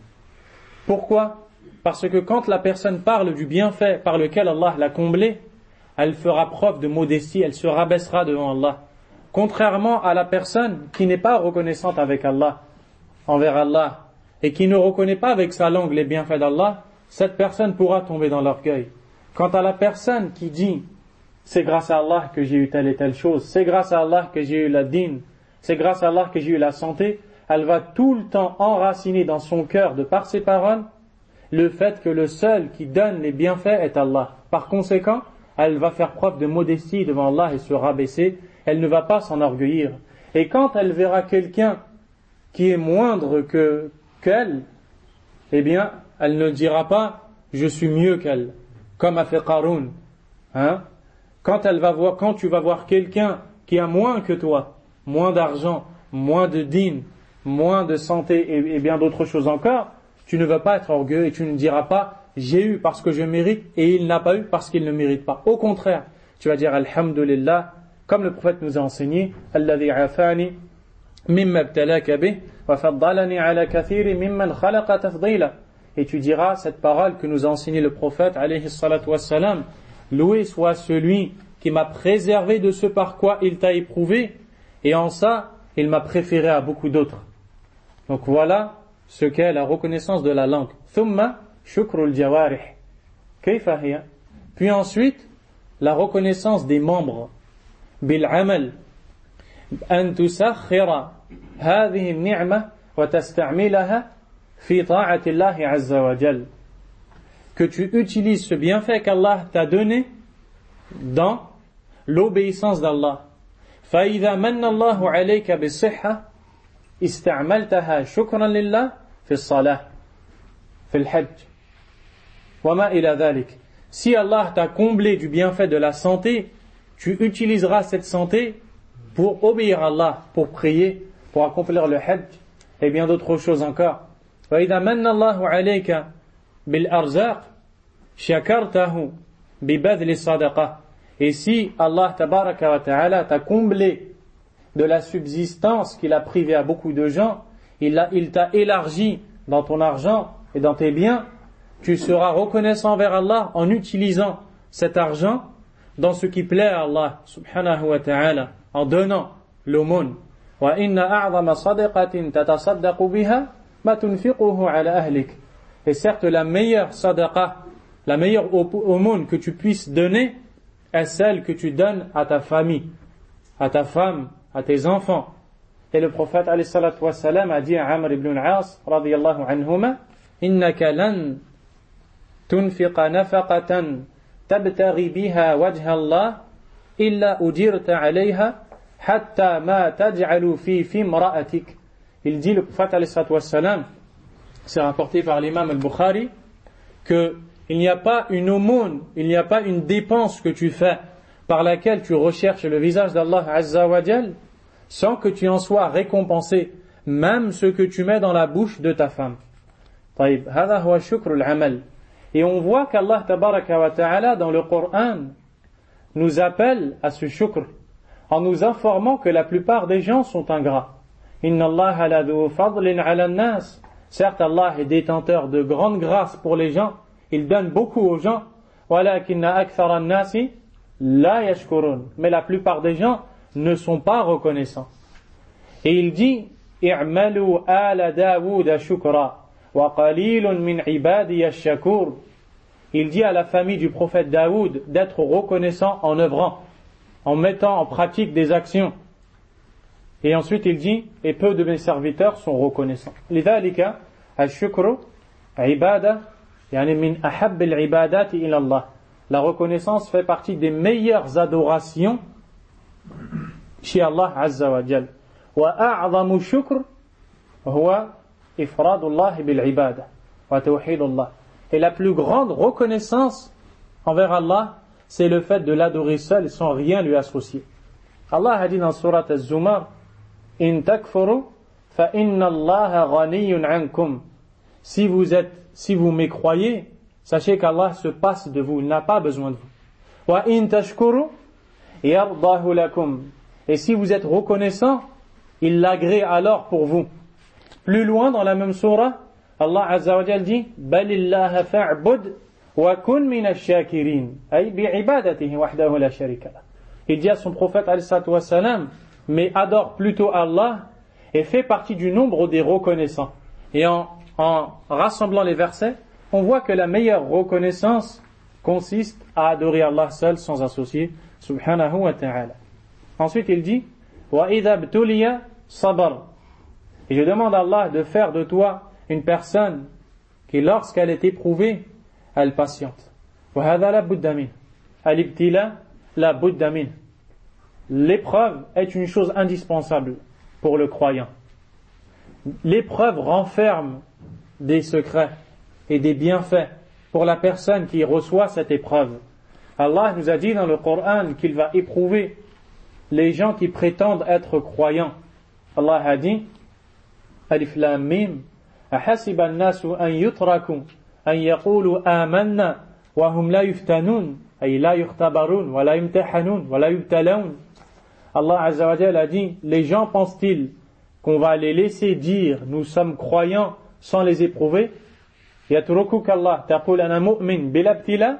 Pourquoi? Parce que quand la personne parle du bienfait par lequel Allah l'a comblé, elle fera preuve de modestie, elle se rabaissera devant Allah. Contrairement à la personne qui n'est pas reconnaissante avec Allah, envers Allah, et qui ne reconnaît pas avec sa langue les bienfaits d'Allah, cette personne pourra tomber dans l'orgueil. Quant à la personne qui dit c'est grâce à Allah que j'ai eu telle et telle chose, c'est grâce à Allah que j'ai eu la dîne, c'est grâce à Allah que j'ai eu la santé, elle va tout le temps enraciner dans son cœur, de par ses paroles, le fait que le seul qui donne les bienfaits est Allah. Par conséquent, elle va faire preuve de modestie devant Allah et se rabaisser, elle ne va pas s'enorgueillir. Et quand elle verra quelqu'un qui est moindre que, qu'elle, eh bien, elle ne dira pas « je suis mieux qu'elle », comme a fait Qarun. Hein? Quand, elle va voir, quand tu vas voir quelqu'un qui a moins que toi, moins d'argent, moins de dîne, moins de santé et, et bien d'autres choses encore, tu ne vas pas être orgueilleux et tu ne diras pas j'ai eu parce que je mérite et il n'a pas eu parce qu'il ne mérite pas. Au contraire, tu vas dire alhamdulillah, comme le prophète nous a enseigné, alladhi afani mimma ibtalaka bih wa faddalani ala kathiri mimman khalaqa tafdila. Et tu diras cette parole que nous a enseigné le prophète alayhi salatu wassalam, loué soit celui qui m'a préservé de ce par quoi il t'a éprouvé et en ça il m'a préféré à beaucoup d'autres. Donc voilà ce qu'est la reconnaissance de la langue. Thumma shukrul jawarih. Kayfa hiya? Puis ensuite, la reconnaissance des membres. Bil amal. An tusakhira hadhihi an-ni'ma wa tasta'milaha fi ta'ati Allah azza wa jal. Que tu utilises ce bienfait qu'Allah t'a donné dans l'obéissance d'Allah. Fa idha manna Allahu alayka bis-sihha استعملتها شكرا لله في الصلاة في الحج وما إلى ذلك. Si Allah t'a comblé du bienfait de la santé, tu utiliseras cette santé pour obéir à Allah, pour prier, pour accomplir le hajj et bien d'autres choses encore. وإذا من الله عليك بالأرزاق شكرته ببذل الصدقة. Et si Allah tabaraka wa ta'ala t'a comblé de la subsistance qu'il a privé à beaucoup de gens, il, a, il t'a élargi dans ton argent et dans tes biens, tu seras reconnaissant envers Allah en utilisant cet argent dans ce qui plaît à Allah subhanahu wa ta'ala, en donnant l'aumône. Wa inna a'zama sadaqatin tatasaddaqu biha ma tunfiquhu ala ahlik. Et certes la meilleure sadaqa, la meilleure aumône que tu puisses donner est celle que tu donnes à ta famille, à ta femme, à tes enfants. Et le prophète alayhi salatu wa salam a dit à Amr ibn al-As radiyallahu anhuma, innaka lan tunfiqa nafaqatan tabtaghi biha wajha Allah illa ujirta alayha hatta ma taj'alu fi fimra'atik. Il dit, le prophète alayhi salatu wa salam, c'est rapporté par l'imam al-Bukhari, que il n'y a pas une aumône, il n'y a pas une dépense que tu fais par laquelle tu recherches le visage d'Allah Azza wa Jal sans que tu en sois récompensé, même ce que tu mets dans la bouche de ta femme. طيب, هذا هو شكر العمل. Et on voit qu'Allah tabaraka wa ta'ala dans le Coran nous appelle à ce shukr en nous informant que la plupart des gens sont ingrats. Inna Allah la dhu fadlin ala nas. Certes, Allah est détenteur de grande grâce pour les gens, il donne beaucoup aux gens. Walakinna akthara an-nasi la yashkurun. Mais la plupart des gens ne sont pas reconnaissants. Et il dit, i'malu ala Daoud shukra wa qalilun min ibadi ash-shakur. Il dit à la famille du prophète Daoud d'être reconnaissant en œuvrant, en mettant en pratique des actions. Et ensuite il dit, et peu de mes serviteurs sont reconnaissants. لذلك الشكر عبادة يعني من أحب العبادات إلى الله. La reconnaissance fait partie des meilleures adorations chez Allah Azza wa Jal. وأعظم الشكر هو إفراد الله بالعبادة وتوحيد الله. Et la plus grande reconnaissance envers Allah, c'est le fait de l'adorer seul sans rien lui associer. Allah a dit dans Surat Az-Zumar, In takfuru fa inna Allah ghaniyyun ankum. Si vous êtes, si vous mécroyez, sachez qu'Allah se passe de vous, il n'a pas besoin de vous. Wa in tashkuru yardahu lakum. Et si vous êtes reconnaissant, il l'agrée alors pour vous. Plus loin dans la même sourate, Allah Azza wa Jal dit Balillaha fa'bud wa kun min ash-shakirin. Ay bi'ibadatihi wahdahu la sharika lah. Il dit à son prophète alayhi salatu wa salam, mais adore plutôt Allah et fait partie du nombre des reconnaissants. Et en, en rassemblant les versets, on voit que la meilleure reconnaissance consiste à adorer Allah seul sans associer, subhanahu wa ta'ala. Ensuite il dit wa idha btuliya sabar. Et je demande à Allah de faire de toi une personne qui, lorsqu'elle est éprouvée, elle patiente. Wa hadha la budda min. Al-ibtila la budda min. L'épreuve est une chose indispensable pour le croyant. L'épreuve renferme des secrets et des bienfaits pour la personne qui reçoit cette épreuve. Allah nous a dit dans le Coran qu'il va éprouver les gens qui prétendent être croyants. Allah a dit Alif Lam Mim أحسب الناس أن يتركوا أن يقولوا آمنا وهم لا يفتنون أي لا يختبرون ولا يمتحنون ولا يبتلون. Allah Azza wa Jalla a dit, les gens pensent-ils qu'on va les laisser dire nous sommes croyants sans les éprouver? يتركك الله تقول أنا مؤمن بلا ابتلاء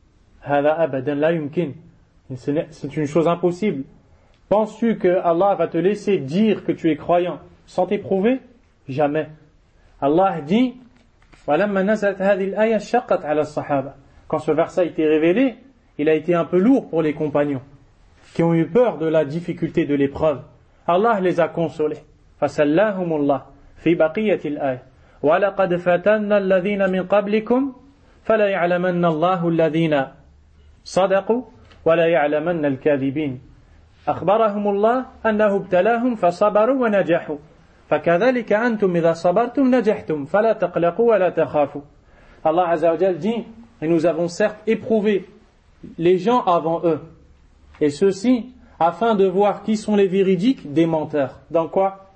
هذا أبدا لا يمكن. C'est une chose impossible. Penses-tu que Allah va te laisser dire que tu es croyant sans t'éprouver? Jamais. Allah dit ولما نزلت هذه الآية شقت على الصحابة. Quand ce verset a été révélé, il a été un peu lourd pour les compagnons qui ont eu peur de la difficulté de l'épreuve. Allah les a consolés. فسلاهم الله في بقية الآية ولقد فتنا الذين من قبلكم فلا يعلمن الله الذين صدقوا ولا يعلمن الكاذبين. أخبرهم الله أنه ابتلاهم فصبروا ونجحوا. فكذلك أنتم إذا صبرتم نجحتم فلا تقلقوا ولا تخافوا. Allah Azza wa Jal dit, et nous avons certes éprouvé les gens avant eux, et ceux-ci afin de voir qui sont les véridiques des menteurs. Dans quoi?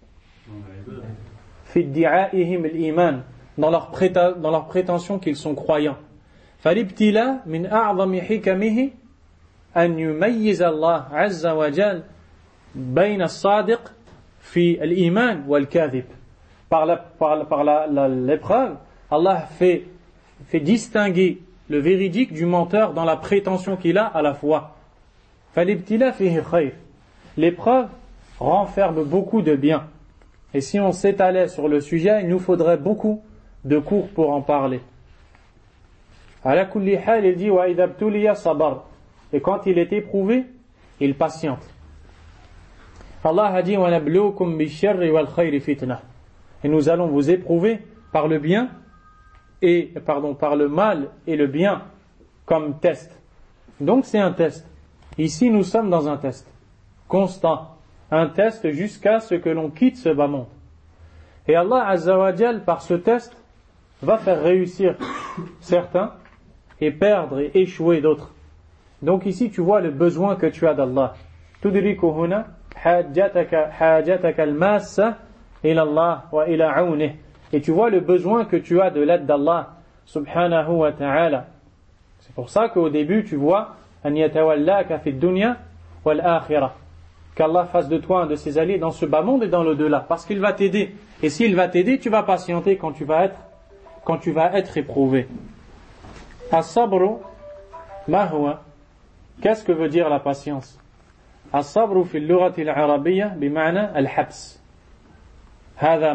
في ادعائهم الإيمان, dans leur préta- dans leur prétention qu'ils sont croyants. فالابتلاء من أعظم حكمه أن يميز الله عز وجل بين الصادق في الإيمان والكاذب. Par la, par la, par la, la, l'épreuve, Allah fait, fait distinguer le véridique du menteur dans la prétention qu'il a à la foi. فالابتلاء فيه خير. L'épreuve renferme beaucoup de bien. Et si on s'étalait sur le sujet, il nous faudrait beaucoup de cours pour en parler. على كل حال, il dit وإذا ابتلي صبر. Et quand il est éprouvé, il patiente. Allah a dit وَنَبْلُوكُمْ بِالشَّرِّ وَالْخَيْرِ فِتْنَةً. Et nous allons vous éprouver par le bien et pardon par le mal et le bien comme test. Donc c'est un test. Ici nous sommes dans un test constant, un test jusqu'à ce que l'on quitte ce bas monde. Et Allah Azza wa Jal par ce test va faire réussir certains et perdre et échouer d'autres. Donc ici tu vois le besoin que tu as d'Allah. Tudriku huna hajataka hajataka al-massa ila Allah wa ila aunih. Et tu vois le besoin que tu as de l'aide d'Allah subhanahu wa ta'ala. C'est pour ça qu'au début tu vois an yatawallaka fi dunya wal akhirah. Qu'Allah fasse de toi un de ses alliés dans ce bas monde et dans l'au-delà, parce qu'il va t'aider. Et s'il va t'aider, tu vas patienter quand tu vas être, quand tu vas être éprouvé. As-sabru ma huwa. Qu'est-ce que veut dire la patience? As-sabru fi al-lughati al-arabiyya bima'na al-habs. Hada,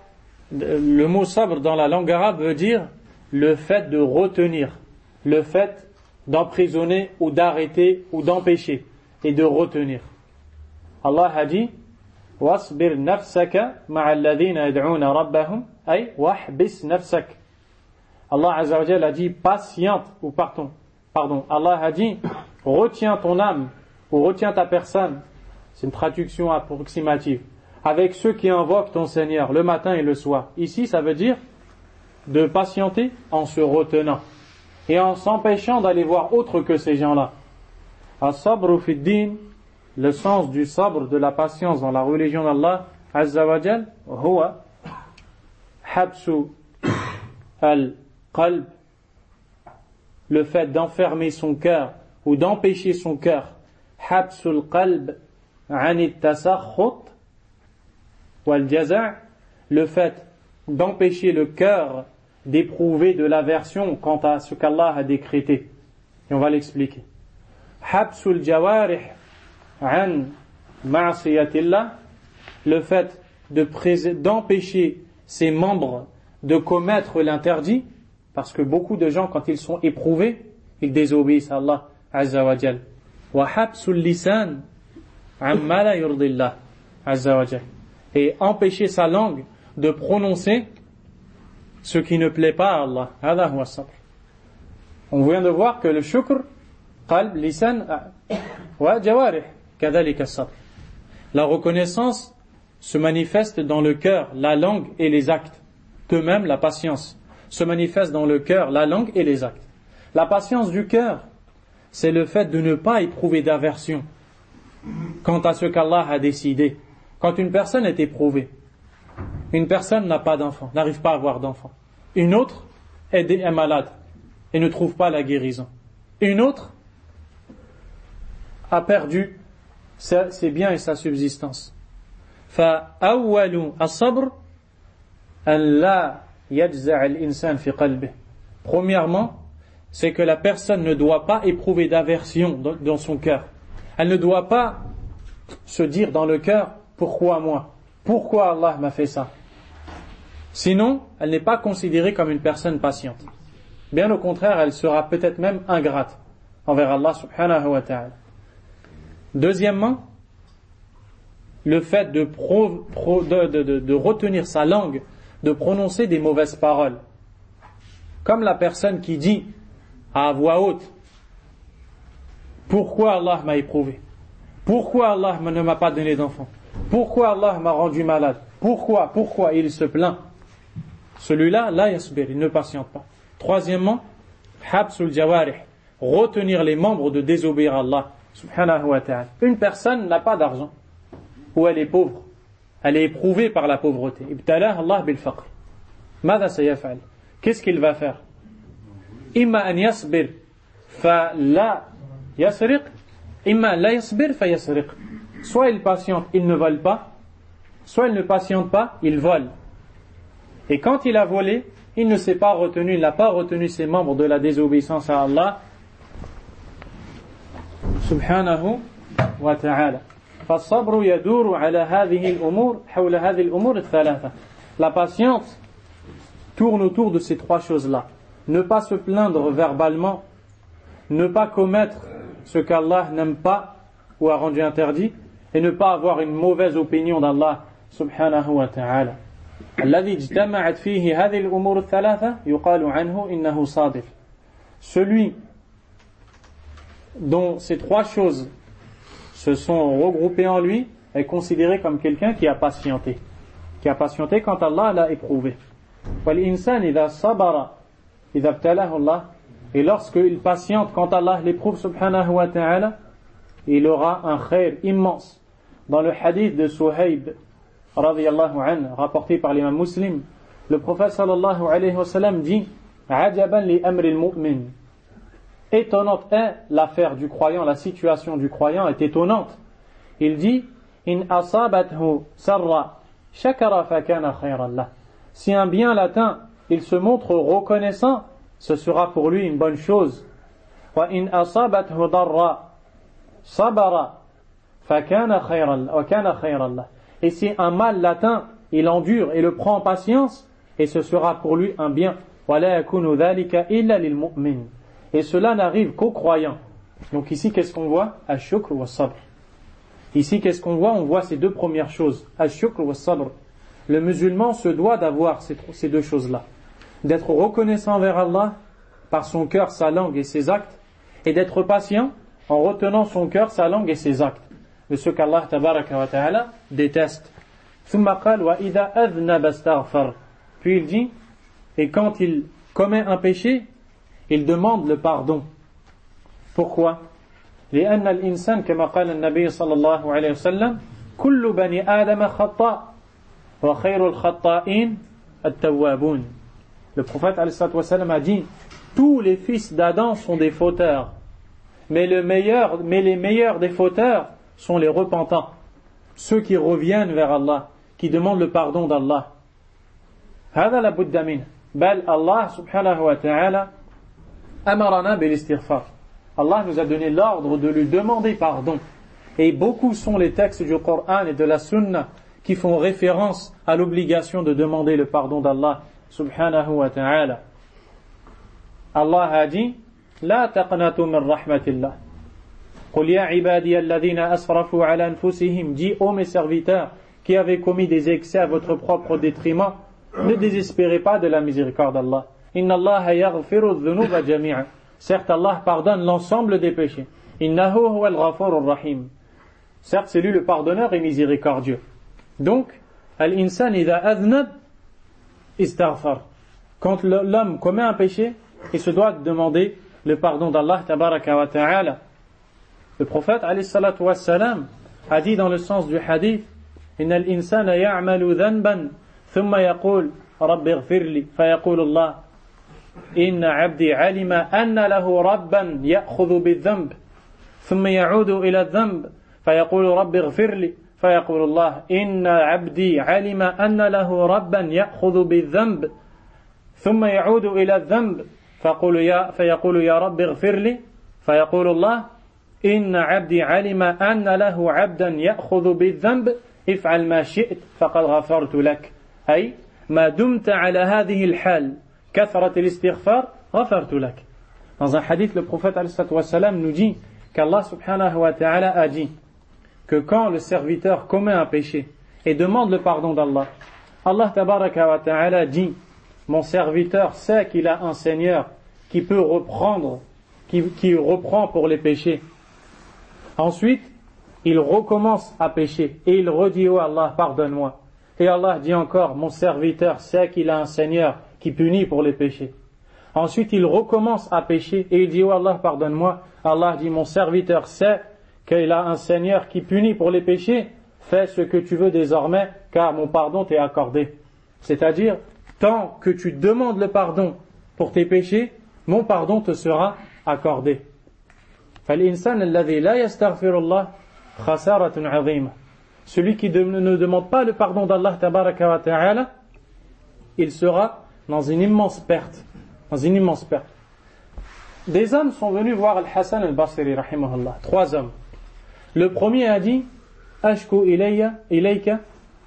le mot sabr dans la langue arabe veut dire le fait de retenir, le fait d'emprisonner ou d'arrêter ou d'empêcher et de retenir. Allah a dit wasbir nafsaka ma'a alladhina yad'una rabbahum ay wahbis nafsak. Allah Azza wa Jalla a dit patiente ou pardon pardon Allah a dit retiens ton âme ou retiens ta personne, c'est une traduction approximative, avec ceux qui invoquent ton Seigneur le matin et le soir. Ici ça veut dire de patienter en se retenant et en s'empêchant d'aller voir autre que ces gens-là. As-sabru fi din. Le sens du sabr, de la patience dans la religion d'Allah Azza wa Jal, huwa habsu al-qalb, le fait d'enfermer son cœur ou d'empêcher son cœur, habsu al-qalb an at-tasakhut wal jaza', le fait d'empêcher le cœur d'éprouver de l'aversion quant à ce qu'Allah a décrété. Et on va l'expliquer. Habsu al-jawarih an ma'siyatillah, le fait de pré- d'empêcher ses membres de commettre l'interdit, parce que beaucoup de gens quand ils sont éprouvés ils désobéissent à Allah Azza wa Jal. Wa habsul lisan amma la yurdillah Azza wa Jal, et empêcher sa langue de prononcer ce qui ne plaît pas à Allah. Hada huwa sabr. On vient de voir que le shukr qalb lisan wa jawarih. La reconnaissance se manifeste dans le cœur, la langue et les actes. De même, la patience se manifeste dans le cœur, la langue et les actes. La patience du cœur, c'est le fait de ne pas éprouver d'aversion quant à ce qu'Allah a décidé. Quand une personne est éprouvée, une personne n'a pas d'enfant, n'arrive pas à avoir d'enfant. Une autre est malade et ne trouve pas la guérison. Une autre a perdu ses biens et sa subsistance. فأول الصبر أن لا يجزع الإنسان في قلبه. Premièrement, c'est que la personne ne doit pas éprouver d'aversion dans son cœur. Elle ne doit pas se dire dans le cœur pourquoi moi, pourquoi Allah m'a fait ça. Sinon, elle n'est pas considérée comme une personne patiente. Bien au contraire, elle sera peut-être même ingrate envers Allah subhanahu wa ta'ala. Deuxièmement, le fait de, pro, pro, de, de, de, de retenir sa langue, de prononcer des mauvaises paroles. Comme la personne qui dit à voix haute pourquoi Allah m'a éprouvé, pourquoi Allah ne m'a pas donné d'enfant, pourquoi Allah m'a rendu malade, pourquoi, pourquoi il se plaint. Celui-là, la yasbir, il ne patiente pas. Troisièmement, habsul jawarih, retenir les membres de désobéir à Allah subhanahu wa ta'ala. Une personne n'a pas d'argent, ou elle est pauvre, elle est éprouvée par la pauvreté. Ibtalah Allah bil faqr. Mada sayaf'al? Qu'est-ce qu'il va faire? Imma an yasbir fa la yasriq, imma la yasbir fa yasriq. Soit il patiente, il ne vole pas, soit il ne patiente pas, il vole. Et quand il a volé, il ne s'est pas retenu, il n'a pas retenu ses membres de la désobéissance à Allah subhanahu wa ta'ala. فالصبر يدور على هذه الأمور حول هذه الأمور الثلاثة. La patience tourne autour de ces trois choses-là. Ne pas se plaindre verbalement, ne pas commettre ce qu'Allah n'aime pas ou a rendu interdit, et ne pas avoir une mauvaise opinion d'Allah subhanahu wa ta'ala. الذي اجتمعت فيه هذه الأمور الثلاثة يقال عنه إنه صادق. Celui dont ces trois choses se sont regroupées en lui est considéré comme quelqu'un qui a patienté, qui a patienté quand Allah l'a éprouvé. والإنسان إذا صبر إذا ابتلاه الله, et lorsqu'il patiente quand Allah l'éprouve subhanahu wa ta'ala, il aura un khair immense. Dans le hadith de Suhayb radiyallahu anhu, rapporté par l'imam Muslim, le prophète sallallahu alayhi wa sallam dit Ajaban li amri al-mu'min. Étonnante est l'affaire du croyant, la situation du croyant est étonnante. Il dit In asabathu sarra shakara fakana khayran lah. Si un bien l'atteint, il se montre reconnaissant, ce sera pour lui une bonne chose. Wa in asabathu darra sabara fakana khayran wa kana khayran lah. Et si un mal l'atteint, il endure et le prend en patience, et ce sera pour lui un bien. Et cela n'arrive qu'aux croyants. Donc ici, qu'est-ce qu'on voit? Ash-shukr wa sabr. Ici, qu'est-ce qu'on voit? On voit ces deux premières choses. Ash-shukr wa sabr. Le musulman se doit d'avoir ces, ces deux choses-là. D'être reconnaissant envers Allah par son cœur, sa langue et ses actes, et d'être patient en retenant son cœur, sa langue et ses actes. De ce qu'Allah tabaraka wa ta'ala déteste. Puis il dit, et quand il commet un péché, il demande le pardon. Pourquoi? لأن الإنسان كما قال النبي صلى الله عليه وسلم كل بني آدم خطاء وخير الخطائين التوابون. Le prophète alayhi salatu wa sallam a dit, tous les fils d'Adam sont des fauteurs, mais, le meilleur, mais les meilleurs des fauteurs sont les repentants, ceux qui reviennent vers Allah, qui demandent le pardon d'Allah. هذا لا بد منه. بل Allah subhanahu wa ta'ala أمرنا بالاستغفار. Allah nous a donné l'ordre de lui demander pardon. Et beaucoup sont les textes du Coran et de la Sunna qui font référence à l'obligation de demander le pardon d'Allah subhanahu wa ta'ala. Allah a dit لا تقنطوا من رحمة الله. قل يا عبادي الذين أسرفوا على أنفسهم. Dis ô mes serviteurs qui avez commis des excès à votre propre détriment, ne désespérez pas de la miséricorde d'Allah. Inna Allah yaghfiru dhunuba jami'a. Certes, Allah pardonne l'ensemble des péchés. Innahu huwal ghafurur rahim. Certes, c'est lui le pardonneur et miséricordieux. Donc, al-insan idha adhnab istaghfar. Quand l'homme commet un péché, il se doit demander le pardon d'Allah tabaraka wa ta'ala. Le prophète alayhi salatu wa salam a dit dans le sens du hadith Inna al-insana ya'malu dhanban thumma yaqul rabbi ighfir li fayaqulu Allah inna 'abdi 'alima anna lahu rabban ya'khudhu bidh-dhanb thumma ya'udu ila adh-dhanb fayaqulu rabbi ighfir li fayaqulu Allah inna 'abdi 'alima anna lahu rabban ya'khudhu bidh-dhanb thumma ya'udu ila adh-dhanb fayaqulu ya fayaqulu ya rabbi ighfir li fayaqulu Allah inna 'abdi 'alima anna lahu 'abdan ya'khudhu bidh-dhanb if'al ma shi'ta faqad ghafartu lak. أي ما دمت على هذه الحال كثرة الاستغفار غفرت لك. Dans un hadith, le prophète alayhi salatu wa salam nous dit qu'Allah subhanahu wa ta'ala a dit que quand le serviteur commet un péché et demande le pardon d'Allah, Allah tabaraka wa ta'ala dit mon serviteur sait qu'il a un Seigneur qui peut reprendre, qui, qui reprend pour les péchés. Ensuite, il recommence à pécher et il redit oh Allah pardonne-moi. Et Allah dit encore, mon serviteur sait qu'il a un Seigneur qui punit pour les péchés. Ensuite, il recommence à pécher et il dit, oh Allah, pardonne-moi. Allah dit, mon serviteur sait qu'il a un Seigneur qui punit pour les péchés. Fais ce que tu veux désormais, car mon pardon t'est accordé. C'est-à-dire, tant que tu demandes le pardon pour tes péchés, mon pardon te sera accordé. فَالْإِنسَانَ الَّذِي لَا يَسْتَغْفِرُ اللَّهِ خَسَارَةٌ عَظِيمَةٌ. Celui qui ne demande pas le pardon d'Allah tabaraka wa ta'ala, il sera dans une immense perte. Dans une immense perte. Des hommes sont venus voir Al-Hassan al-Basri, rahimahullah. Trois hommes. Le premier a dit, Ashku ilayya, ilayka,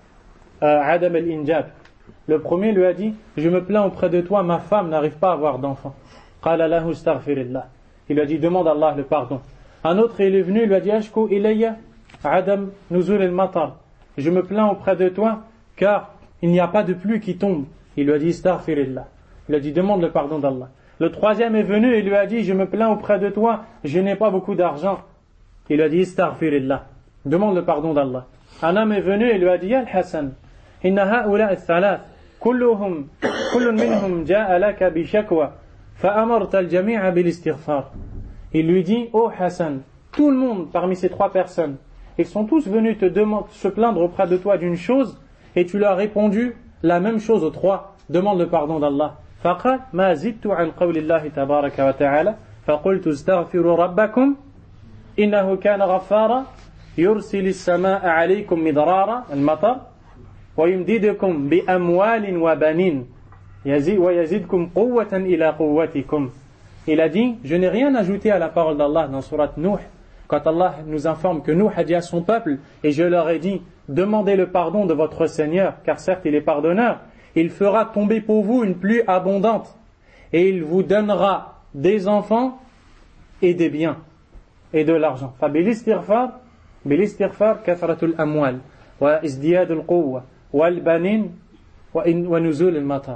adam al-injab. Le premier lui a dit, je me plains auprès de toi, ma femme n'arrive pas à avoir d'enfant. Qala lahu astaghfirillah. Il lui a dit, demande à Allah le pardon. Un autre, il est venu, il lui a dit, Ashku ilayya, Adam nuzul al-matar. Je me plains auprès de toi, car il n'y a pas de pluie qui tombe. Il lui a dit, astaghfirillah. Il a dit, demande le pardon d'Allah. Le troisième est venu et lui a dit, je me plains auprès de toi, je n'ai pas beaucoup d'argent. Il lui a dit, astaghfirillah. Demande le pardon d'Allah. Un homme est venu et lui a dit, ya al-Hassan, inna ha'ula al-thalath, kulluhum, kullun minhum ja'a laka bi shakwa, fa'amarta al-jami'a bil istighfar. Il lui dit, oh Hassan, tout le monde parmi ces trois personnes, ils sont tous venus te demander, se plaindre auprès de toi d'une chose, et tu leur as répondu la même chose aux trois. Demande le pardon d'Allah. فقال ما زدت عن قول الله تبارك وتعالى فقلت استغفروا ربكم إنه كان غفارا يرسل السماء عليكم مدرارا المطر ويمددكم بأموال وبنين ويزيدكم قوة إلى قوتكم. Il a dit, je n'ai rien ajouté à la parole d'Allah dans sourate Nuh, quand Allah nous informe que Nuh a dit à son peuple, et je leur ai dit, demandez le pardon de votre Seigneur, car certes il est pardonneur, il fera tomber pour vous une pluie abondante, et il vous donnera des enfants et des biens, et de l'argent. فبالاستغفار بالاستغفار كثرة الأموال وازدياد القوة والبنين ونزول المطر.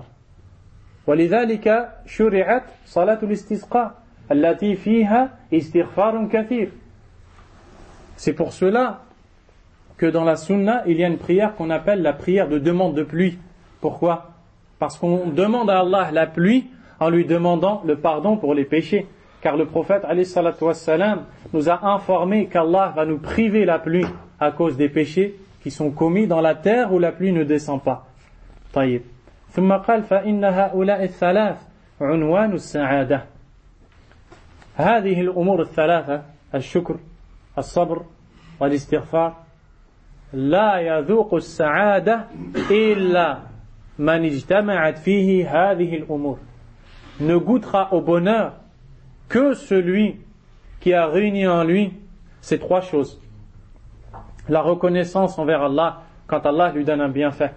ولذلك شرعت صلاة الاستسقاء التي فيها استغفار كثير. C'est pour cela que dans la sunna, il y a une prière qu'on appelle la prière de demande de pluie. Pourquoi? Parce qu'on demande à Allah la pluie en lui demandant le pardon pour les péchés. Car le prophète alayhi salatu wassalam nous a informé qu'Allah va nous priver la pluie à cause des péchés qui sont commis dans la terre où la pluie ne descend pas. طيب. ثم قال فإن هؤلاء الثلاث عنوان السعادة. هذه الأمور الثلاثة الشكر الصبر والاستغفار لا يذوق السعادة إلا من اجتمعت فيه هذه الأمور. Ne goûtera au bonheur que celui qui a réuni en lui ces trois choses. La reconnaissance envers Allah quand Allah lui donne un bienfait.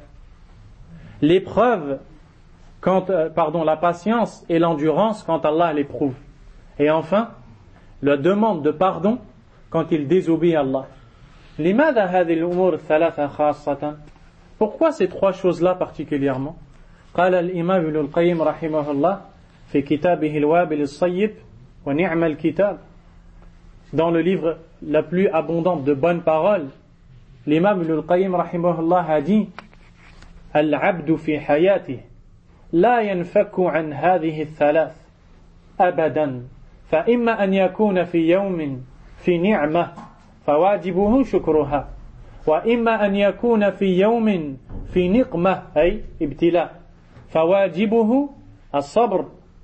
L'épreuve, quand, euh, pardon, la patience et l'endurance quand Allah l'éprouve. Et enfin, la demande de pardon quand il désobéit à Allah. لماذا هذه الأمور الثلاثة خاصة? Pourquoi ces trois choses-là particulièrement? قال الإمام ابن القيم رحمه الله في كتابه الوابل الصيب ونعم الكتاب. Dans le livre la plus abondante de bonnes paroles, l'imam Ibn al-Qayyim rahimahullah a dit العبد في حياته لا ينفك عن هذه الثلاث أبدا فإما أن يكون في يوم في نعمة فواجبه شكرها وإما أن يكون في يوم في نقمة أي ابتلاء فواجبه الصبر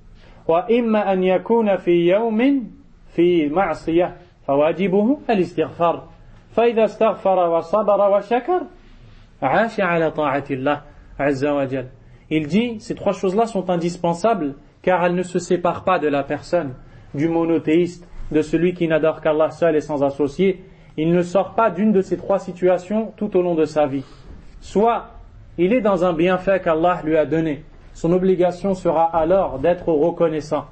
وإما أن يكون في يوم في معصية فواجبه الاستغفار فإذا استغفر وصبر وشكر عاش على طاعة الله عز وجل. Il dit, ces trois choses-là sont indispensables car elles ne se séparent pas de la personne, du monothéiste, de celui qui n'adore qu'Allah seul et sans associé. Il ne sort pas d'une de ces trois situations tout au long de sa vie. Soit il est dans un bienfait qu'Allah lui a donné, son obligation sera alors d'être reconnaissant.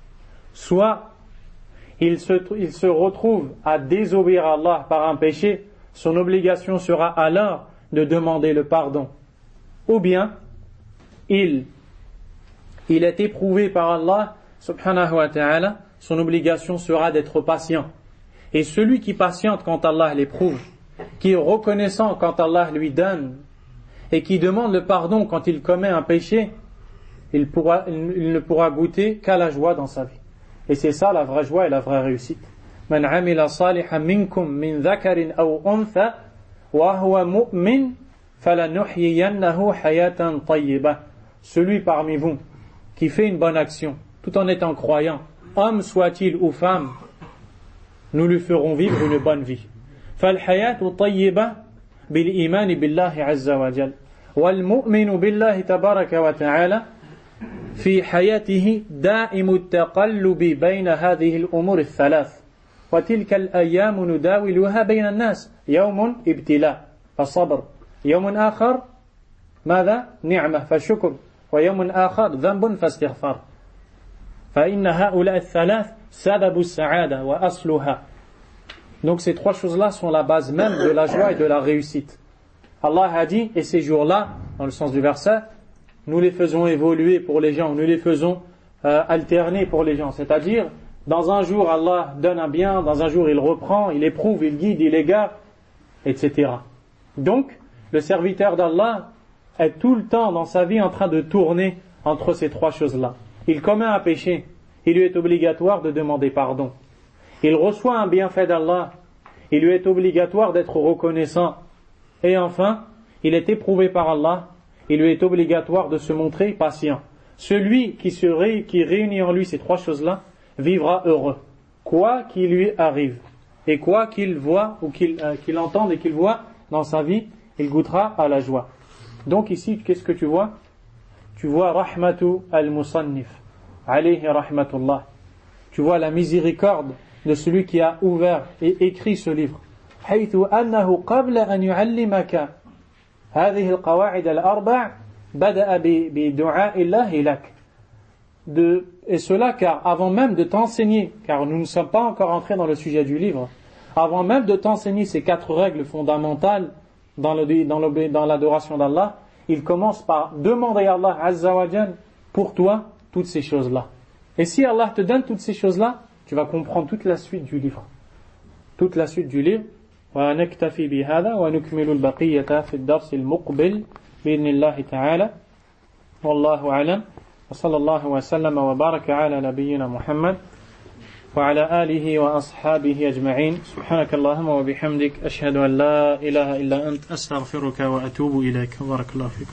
Soit il se, il se retrouve à désobéir à Allah par un péché, son obligation sera alors de demander le pardon. Ou bien il, il est éprouvé par Allah subhanahu wa ta'ala, son obligation sera d'être patient. Et celui qui patiente quand Allah l'éprouve, qui est reconnaissant quand Allah lui donne, et qui demande le pardon quand il commet un péché, il, pourra, il ne pourra goûter qu'à la joie dans sa vie. Et c'est ça la vraie joie et la vraie réussite. Man amila salihan minkum min dhakarin aw untha wa huwa mu'min falanuhyiyannahu hayatan tayyibah. Celui parmi vous qui fait une bonne action tout en étant croyant, homme soit-il ou femme, nous lui ferons vivre une bonne vie. فالحياة طيبة بالإيمان بالله عز وجل والمؤمن بالله تبارك وتعالى في حياته دائم التقلب بين هذه الأمور الثلاث وتلك الأيام نداولها بين الناس يوم ابتلاء فصبر يوم آخر ماذا؟ نعمة فشكر ويوم آخر ذنب فاستغفار فإن هؤلاء الثلاث سبب السعادة وأصلها. Donc ces trois choses-là sont la base même de la joie et de la réussite. Allah a dit, et ces jours-là, dans le sens du verset, nous les faisons évoluer pour les gens, nous les faisons euh, alterner pour les gens. C'est-à-dire, dans un jour, Allah donne un bien, dans un jour, il reprend, il éprouve, il guide, il égare, et cetera. Donc, le serviteur d'Allah est tout le temps dans sa vie en train de tourner entre ces trois choses-là. Il commet un péché, il lui est obligatoire de demander pardon. Il reçoit un bienfait d'Allah, il lui est obligatoire d'être reconnaissant. Et enfin, il est éprouvé par Allah, il lui est obligatoire de se montrer patient. Celui qui, se ré, qui réunit en lui ces trois choses-là vivra heureux, quoi qu'il lui arrive. Et quoi qu'il voit ou qu'il, euh, qu'il entende et qu'il voit dans sa vie, il goûtera à la joie. Donc ici, qu'est-ce que tu vois? Tu vois Rahmatu al-Musannif, alayhi rahmatullah. Tu vois la miséricorde de celui qui a ouvert et écrit ce livre. حيث أنه قبل أن يعلمك هذه القواعد الأربع بدأ بدعاء الله لك. De, et cela car avant même de t'enseigner, car nous ne sommes pas encore entrés dans le sujet du livre, avant même de t'enseigner ces quatre règles fondamentales dans, le, dans, le, dans l'adoration d'Allah, il commence par demander à Allah Azza wa Jal pour toi toutes ces choses-là. Et si Allah te donne toutes ces choses-là, tu vas comprendre toute la suite du livre. Toute la suite du livre. ونكتفي بهذا ونكمل البقية في الدرس المقبل بإذن الله تعالى والله أعلم وصلى الله وسلم وبارك على نبينا محمد وعلى آله وأصحابه أجمعين سبحانك اللهم وبحمدك أشهد أن لا إله إلا أنت أستغفرك وأتوب إليك بارك الله فيك